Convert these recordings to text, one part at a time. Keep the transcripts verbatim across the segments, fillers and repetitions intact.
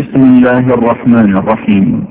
بسم الله الرحمن الرحيم.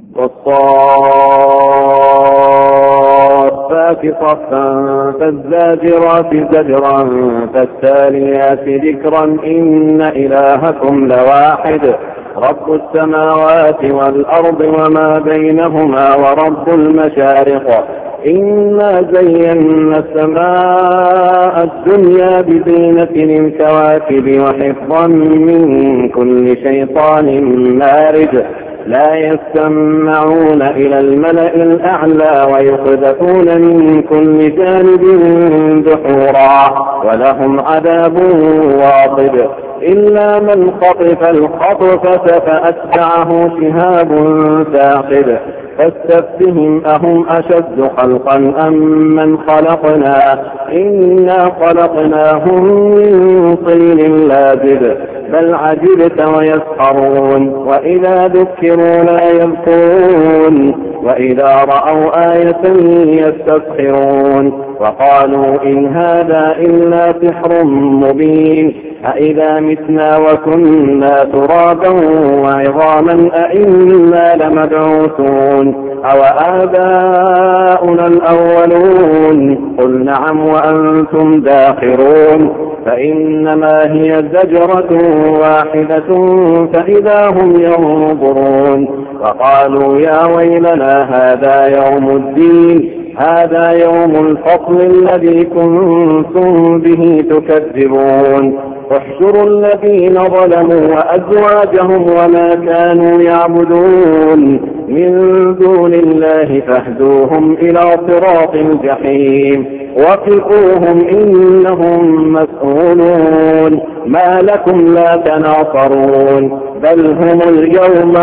والصافات صفا فالزاجرات زجرا فالتاليات ذكرا إن إلهكم لواحد رب السماوات والأرض وما بينهما ورب المشارق إنا زينا السماء الدنيا بزينة الكواكب وحفظا من كل شيطان مارد لا يستمعون إلى الملأ الأعلى ويقذفون من كل جانب دحورا ولهم عذاب واصب إلا من خطف الخطفة فأتبعه شهاب ثاقب فاستفتهم أهم أشد خلقا أم من خلقنا إنا خلقناهم من طين لازب بل عجبت ويسخرون وإذا ذكروا لا يذكرون وإذا رأوا آية يستسخرون وقالوا إن هذا إلا سحر مبين أإذا متنا وكنا ترابا وعظاما أإنا لمبعوثون أو آباؤنا الأولون قل نعم وأنتم داخرون فإنما هي زجرة واحدة فإذا هم ينظرون وقالوا يا ويلنا هذا يوم الدين هذا يوم الفصل الذي كنتم به تكذبون احشروا الذين ظلموا وأزواجهم وما كانوا يعبدون من دون الله فاهدوهم إلى صراط الجحيم وقفوهم إنهم مسؤولون ما لكم لا تناصرون بل هم اليوم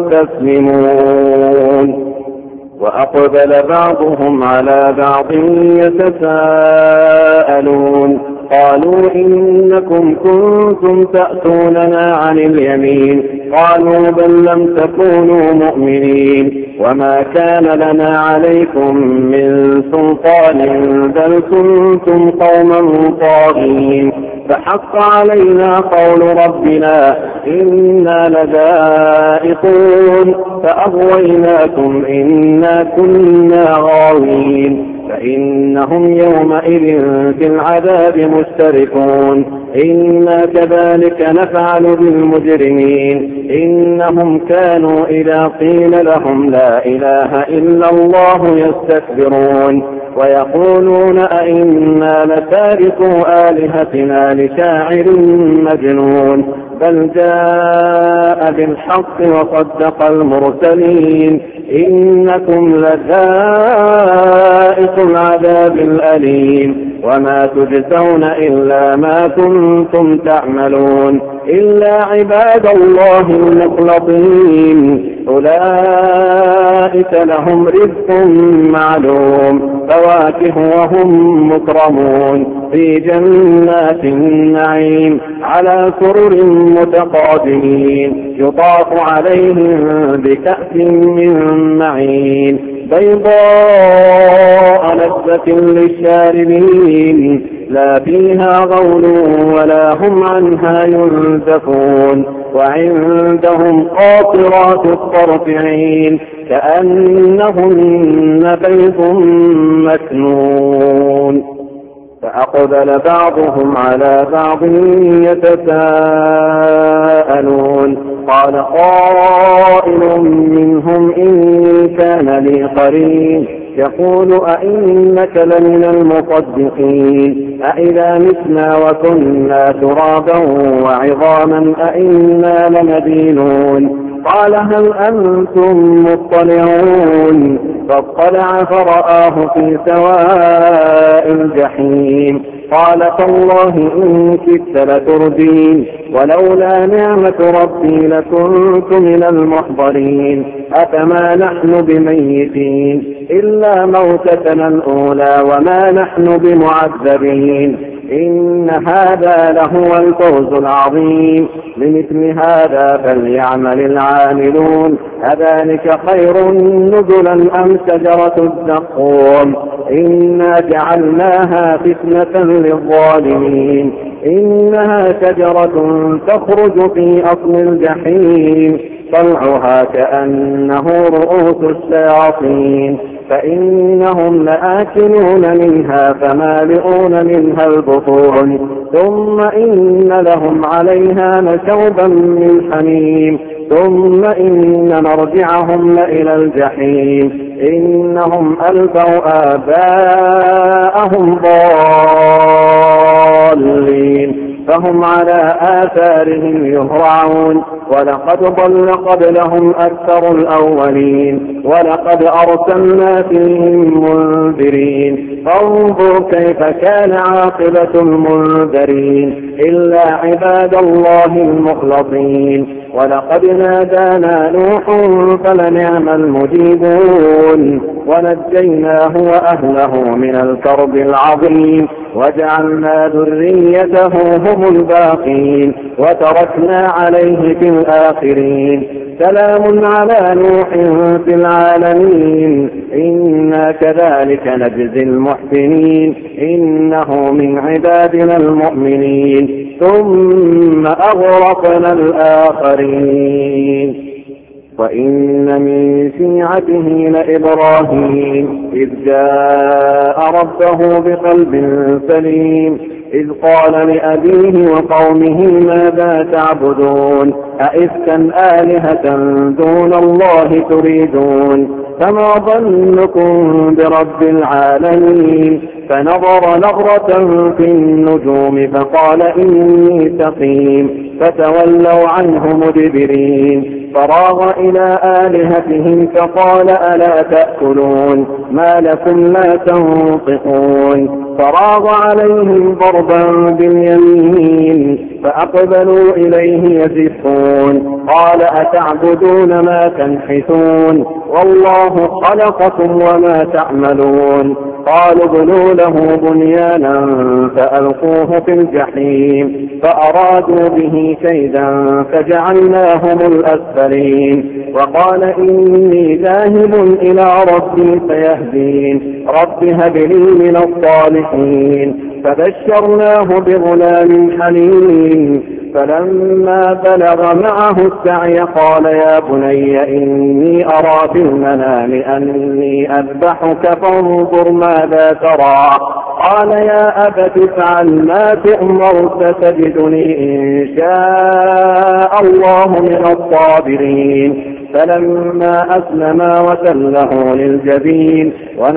مستسلمون وأقبل بعضهم على بعض يتساءلون قالوا إنكم كنتم تأتوننا عن اليمين قالوا بل لم تكونوا مؤمنين وما كان لنا عليكم من سلطان بل كنتم قوما طاغين فحق علينا قول ربنا إنا لذائقون فأغويناكم إنا كنا غاوين فإنهم يومئذ في العذاب مشتركون إنا كذلك نفعل بالمجرمين إنهم كانوا إذا قيل لهم لا إله إلا الله يستكبرون ويقولون أئنا لتاركوا آلهتنا لشاعر مجنون بل جاء بالحق وصدق المرسلين إنكم لذائق العذاب الأليم وما تجزون إلا ما كنتم تعملون إلا عباد الله المخلصين أولئك لهم رزق معلوم فواكه وهم مكرمون في جنات النعيم على سرر متقابلين يطاف عليهم بكأس من معين بيضاء لذة للشاربين لا فيها غول ولا هم عنها ينزفون وعندهم قاصرات الطرف عين كأنهن بيض مكنون فأقبل بعضهم على بعض يتساءلون قال قائل منهم إن كان لي قرين يقول أئنك لمن المصدقين أئذا متنا وكنا ترابا وعظاما أئنا لمدينون قال هل أنتم مطلعون فاطلع فرآه في سواء الجحيم قال تالله إن كدت لتردين ولولا نعمة ربي لكنت من المحضرين أفما نحن بميتين إلا موتتنا الأولى وما نحن بمعذبين إن هذا لهو الفوز العظيم. لمثل هذا فليعمل العاملون. أذلك خير نزلا أم شجرة الزقوم إنا جعلناها فتنة للظالمين. إنها شجرة تخرج في أصل الجحيم طلعها كأنه رؤوس الشياطين فإنهم لآكلون منها فمالئون منها البطون ثم إن لهم عليها لشوبا من حميم ثم إن مرجعهم لإلى الجحيم إنهم ألفوا آباءهم ضالين فهم على آثارهم يهرعون. ولقد ضل قبلهم أكثر الأولين ولقد أرسلنا فيهم منذرين فانظر كيف كان عاقبة المنذرين إلا عباد الله المخلصين. ولقد نادانا نوح فلنعم المجيبون ونجيناه وأهله من الكرب العظيم وجعلنا ذريته هم الباقين وتركنا عليه في الآخرين. سلام على نوح في العالمين إنا كذلك نجزي المحسنين إنه من عبادنا المؤمنين. ثم أغرقنا الآخرين. وإن من شيعته لإبراهيم إذ جاء ربه بقلب سليم إذ قال لأبيه وقومه ماذا تعبدون أئفكا آلهة دون الله تريدون فما ظنكم برب العالمين. فنظر نظرة في النجوم فقال إني سقيم فتولوا عنه مدبرين. فراغ إلى آلهتهم فقال ألا تأكلون ما لكم لا تنطقون. فراغ عليهم ضربا باليمين فأقبلوا إليه يزفون. قال أتعبدون ما تنحتون والله خلقكم وما تعملون. قالوا ابنوا له بنيانا فألقوه في الجحيم فأرادوا به كيدا فجعلناهم الأسفلين. وقال إني ذاهب إلى ربي سيهدين رب هب لي من الصالحين. فبشرناه بغلام حليم فلما بلغ معه السعي قال يا بني إني أرى في المنام أني أذبحك فانظر ماذا ترى. قال يا أبت افعل ما تؤمر ستجدني إن شاء الله من الصابرين. فلما أسلما وتله للجبين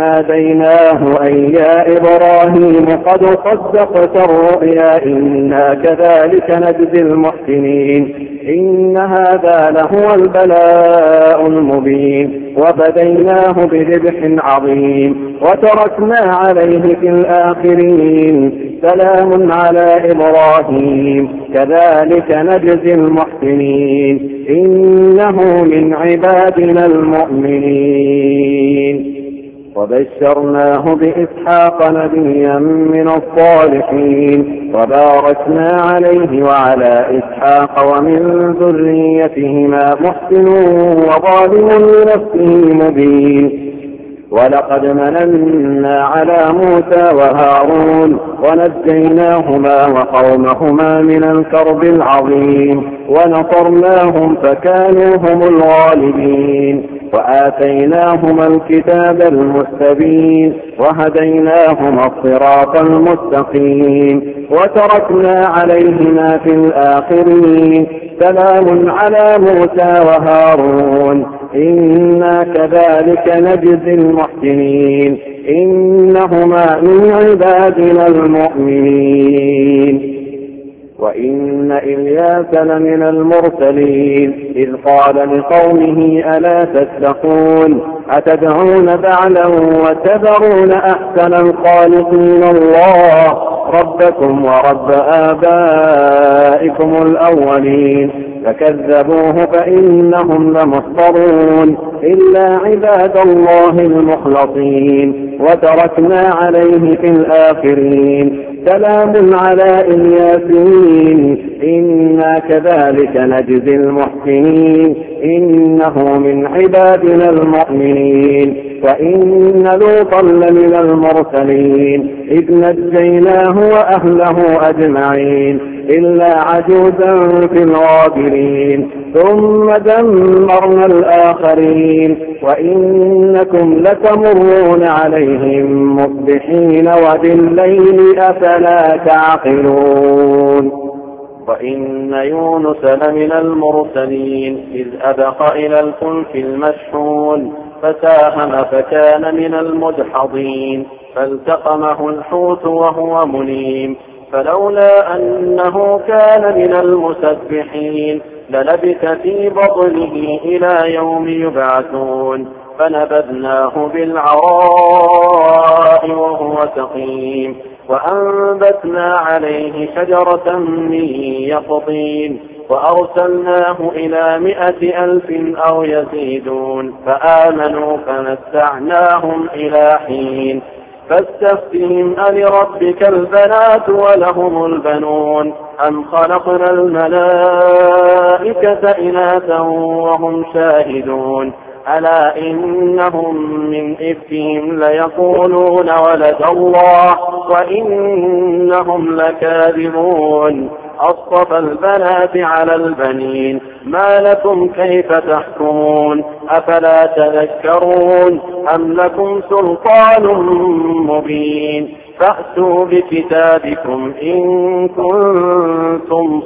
وناديناه أي يا إبراهيم قد صدقت الرؤيا إنا كذلك نجزي المحسنين. إن هذا لهو البلاء المبين وفديناه بذبح عظيم وتركنا عليه في الآخرين. سلام على إبراهيم كذلك نجزي المحسنين إنه من عبادنا المؤمنين. وبشرناه بإسحاق نبيا من الصالحين وباركنا عليه وعلى إسحاق ومن ذريتهما محسن وظالم لنفسه مبين. ولقد مننا على موسى وهارون ونجيناهما وقومهما من الكرب العظيم ونصرناهم فكانوا هم الغالبين. وآتيناهما الكتاب المستبين وهديناهما الصراط المستقيم وتركنا عليهما في الآخرين. سلام على موسى وهارون إنا كذلك نجزي المحسنين إنهما من عبادنا المؤمنين. وإن إلياس لمن المرسلين إذ قال لقومه ألا تتقون أتدعون بعلا وتذرون أحسن الخالقين الله ربكم ورب آبائكم الأولين. فكذبوه فإنهم لمحضرون إلا عباد الله المخلصين وتركنا عليه في الآخرين سلام على الياسين إنا كذلك نجزي المحسنين إنه من عبادنا المؤمنين وإن لوطا لمن المرسلين إذ نجيناه وأهله أجمعين إلا عجوزا في الغابرين ثم دمرنا الآخرين وإنكم لتمرون عليهم مصبحين وبالليل أفلا تعقلون وإن يونس لمن المرسلين إذ أبق إلى الفلك المشحون فساهم فكان من المدحضين فالتقمه الحوت وهو مليم فلولا أنه كان من المسبحين للبث في بطنه إلى يوم يبعثون فنبذناه بالعراء وهو سقيم وأنبتنا عليه شجرة من يقطين وأرسلناه إلى مائة ألف أو يزيدون فآمنوا فمتعناهم إلى حين فاستفتهم ألربك البنات ولهم البنون أم خلقنا الملائكة إناثا وهم شاهدون ألا إنهم من إفكهم ليقولون ولد الله وإنهم لكاذبون أصطفى البنات على البنين ما لكم كيف تحكمون أفلا تذكرون أم لكم سلطان مبين فأتوا بكتابكم إن كنتم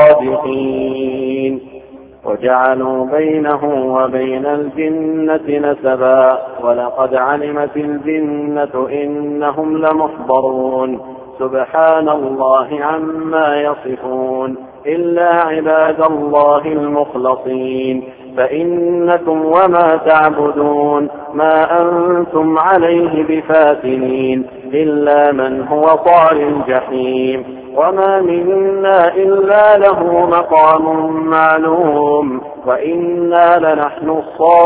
صادقين وجعلوا بينه وبين الجنة نسبا ولقد علمت الجنة إنهم لمحضرون سبحان الله عما يصفون إلا عباد الله المخلصين فإنكم وما تعبدون ما أنتم عليه بفاتنين إلا من هو طال الجحيم وما منا إلا له مقام معلوم وإنا لنحن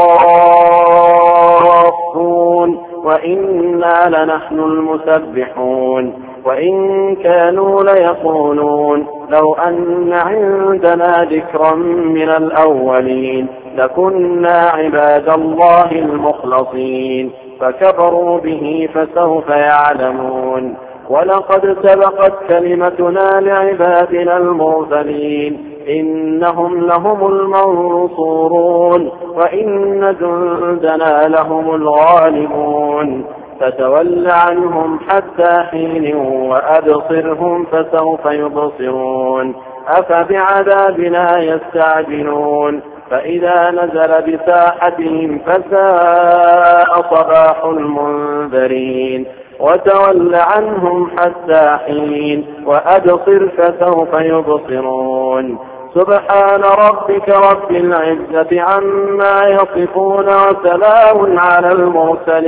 الصافون وإنا لنحن المسبحون وإن كانوا ليقولون لو أن عندنا ذكرا من الأولين لكنا عباد الله المخلصين فكفروا به فسوف يعلمون ولقد سبقت كلمتنا لعبادنا المرسلين إنهم لهم المنصورون وإن جندنا لهم الغالبون فتول عنهم حتى حين وأبصرهم فسوف يبصرون أفبعذابنا يستعجلون فإذا نزل بساحتهم فساء صباح المنذرين وتول عنهم حتى حين وأبصر فسوف يبصرون سبحان ربك رب العزة عما يصفون وسلام على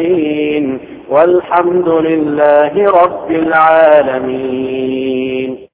المرسلين والحمد لله رب العالمين.